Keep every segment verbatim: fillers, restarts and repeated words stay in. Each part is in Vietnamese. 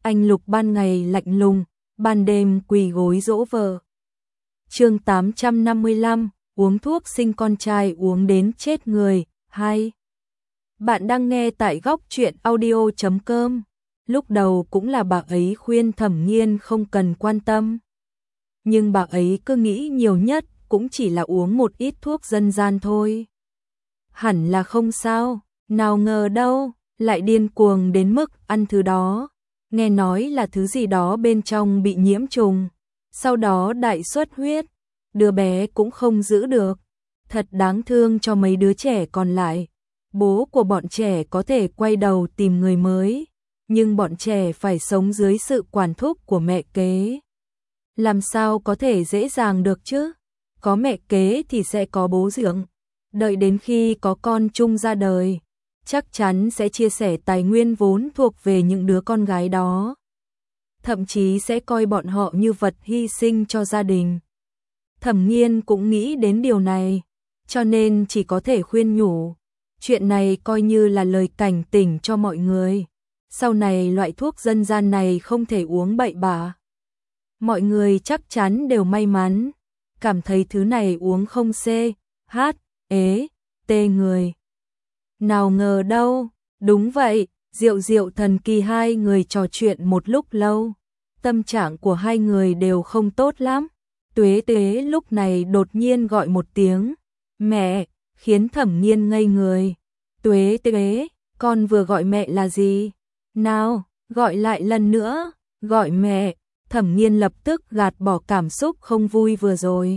Anh Lục ban ngày lạnh lùng, ban đêm quỳ gối dỗ vợ. Chương tám trăm năm mươi lăm, uống thuốc sinh con trai uống đến chết người, hai. Bạn đang nghe tại góc truyện audio chấm com. Lúc đầu cũng là bà ấy khuyên Thẩm Nghiên không cần quan tâm. Nhưng bà ấy cứ nghĩ nhiều nhất cũng chỉ là uống một ít thuốc dân gian thôi. Hẳn là không sao, nào ngờ đâu, lại điên cuồng đến mức ăn thứ đó. Nghe nói là thứ gì đó bên trong bị nhiễm trùng, sau đó đại xuất huyết, đứa bé cũng không giữ được. Thật đáng thương cho mấy đứa trẻ còn lại. Bố của bọn trẻ có thể quay đầu tìm người mới, nhưng bọn trẻ phải sống dưới sự quản thúc của mẹ kế. Làm sao có thể dễ dàng được chứ? Có mẹ kế thì sẽ có bố dưỡng. Đợi đến khi có con chung ra đời, chắc chắn sẽ chia sẻ tài nguyên vốn thuộc về những đứa con gái đó. Thậm chí sẽ coi bọn họ như vật hy sinh cho gia đình. Thẩm Nghiên cũng nghĩ đến điều này, cho nên chỉ có thể khuyên nhủ. Chuyện này coi như là lời cảnh tỉnh cho mọi người. Sau này loại thuốc dân gian này không thể uống bậy bạ. Mọi người chắc chắn đều may mắn, cảm thấy thứ này uống không xê, hát, ế, tê người. Nào ngờ đâu, đúng vậy, Diệu Diệu Thần Kỳ hai người trò chuyện một lúc lâu. Tâm trạng của hai người đều không tốt lắm. Tuế Tuế lúc này đột nhiên gọi một tiếng, mẹ, khiến Thẩm Nghiên ngây người. Tuế Tuế, con vừa gọi mẹ là gì? Nào, gọi lại lần nữa, gọi mẹ. Thẩm Nghiên lập tức gạt bỏ cảm xúc không vui vừa rồi.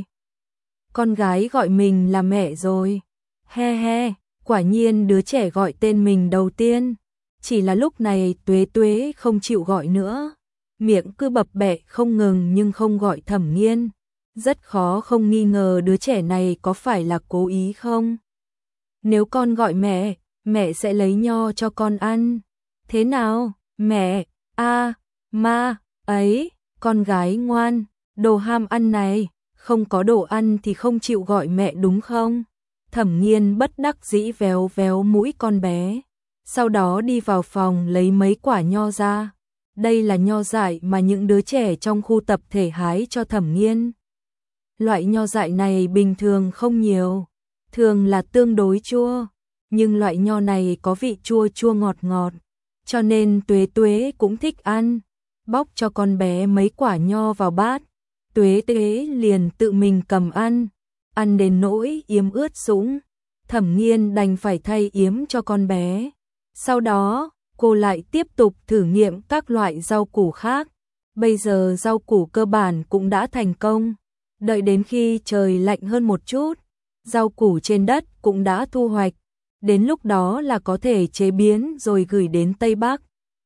Con gái gọi mình là mẹ rồi. He he, quả nhiên đứa trẻ gọi tên mình đầu tiên. Chỉ là lúc này Tuế Tuế không chịu gọi nữa. Miệng cứ bập bẹ không ngừng nhưng không gọi Thẩm Nghiên. Rất khó không nghi ngờ đứa trẻ này có phải là cố ý không? Nếu con gọi mẹ, mẹ sẽ lấy nho cho con ăn. Thế nào, mẹ, a, ma, ấy, con gái ngoan, đồ ham ăn này, không có đồ ăn thì không chịu gọi mẹ đúng không? Thẩm Nghiên bất đắc dĩ véo véo mũi con bé, sau đó đi vào phòng lấy mấy quả nho ra. Đây là nho dại mà những đứa trẻ trong khu tập thể hái cho Thẩm Nghiên. Loại nho dại này bình thường không nhiều, thường là tương đối chua, nhưng loại nho này có vị chua chua ngọt ngọt, cho nên Tuế Tuế cũng thích ăn. Bóc cho con bé mấy quả nho vào bát, Tuế Tuế liền tự mình cầm ăn, ăn đến nỗi yếm ướt sũng. Thẩm Nghiên đành phải thay yếm cho con bé. Sau đó, cô lại tiếp tục thử nghiệm các loại rau củ khác. Bây giờ rau củ cơ bản cũng đã thành công. Đợi đến khi trời lạnh hơn một chút, rau củ trên đất cũng đã thu hoạch. Đến lúc đó là có thể chế biến rồi gửi đến Tây Bắc.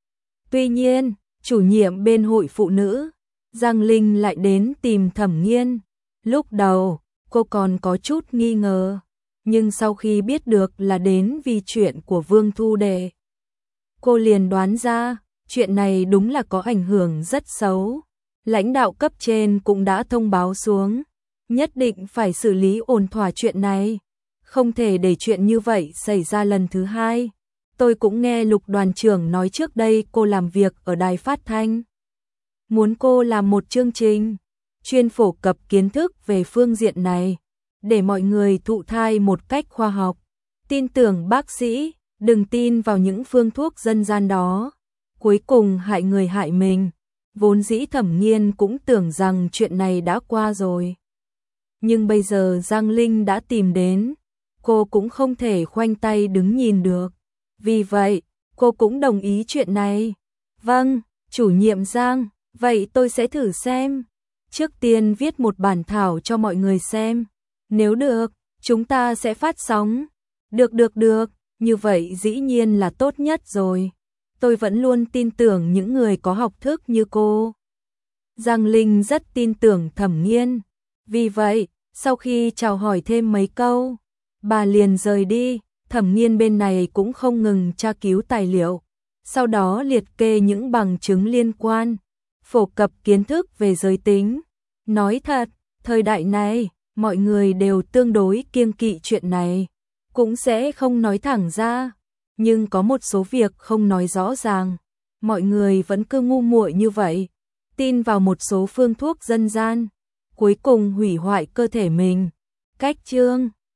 Tuy nhiên, chủ nhiệm bên hội phụ nữ, Giang Linh lại đến tìm Thẩm Nghiên. Lúc đầu, cô còn có chút nghi ngờ, nhưng sau khi biết được là đến vì chuyện của Vương Thu Đệ, cô liền đoán ra, chuyện này đúng là có ảnh hưởng rất xấu. Lãnh đạo cấp trên cũng đã thông báo xuống, nhất định phải xử lý ổn thỏa chuyện này, không thể để chuyện như vậy xảy ra lần thứ hai. Tôi cũng nghe Lục đoàn trưởng nói trước đây cô làm việc ở đài phát thanh. Muốn cô làm một chương trình chuyên phổ cập kiến thức về phương diện này, để mọi người thụ thai một cách khoa học. Tin tưởng bác sĩ, đừng tin vào những phương thuốc dân gian đó, cuối cùng hại người hại mình. Vốn dĩ Thẩm Nghiên cũng tưởng rằng chuyện này đã qua rồi. Nhưng bây giờ Giang Linh đã tìm đến, cô cũng không thể khoanh tay đứng nhìn được. Vì vậy, cô cũng đồng ý chuyện này. Vâng, chủ nhiệm Giang, vậy tôi sẽ thử xem. Trước tiên viết một bản thảo cho mọi người xem. Nếu được, chúng ta sẽ phát sóng. Được được được, như vậy dĩ nhiên là tốt nhất rồi. Tôi vẫn luôn tin tưởng những người có học thức như cô. Giang Linh rất tin tưởng Thẩm Nghiên. Vì vậy, sau khi chào hỏi thêm mấy câu, bà liền rời đi. Thẩm Nghiên bên này cũng không ngừng tra cứu tài liệu, sau đó liệt kê những bằng chứng liên quan, phổ cập kiến thức về giới tính. Nói thật, thời đại này, mọi người đều tương đối kiêng kỵ chuyện này, cũng sẽ không nói thẳng ra, nhưng có một số việc không nói rõ ràng, mọi người vẫn cứ ngu muội như vậy, tin vào một số phương thuốc dân gian, cuối cùng hủy hoại cơ thể mình. Cách chương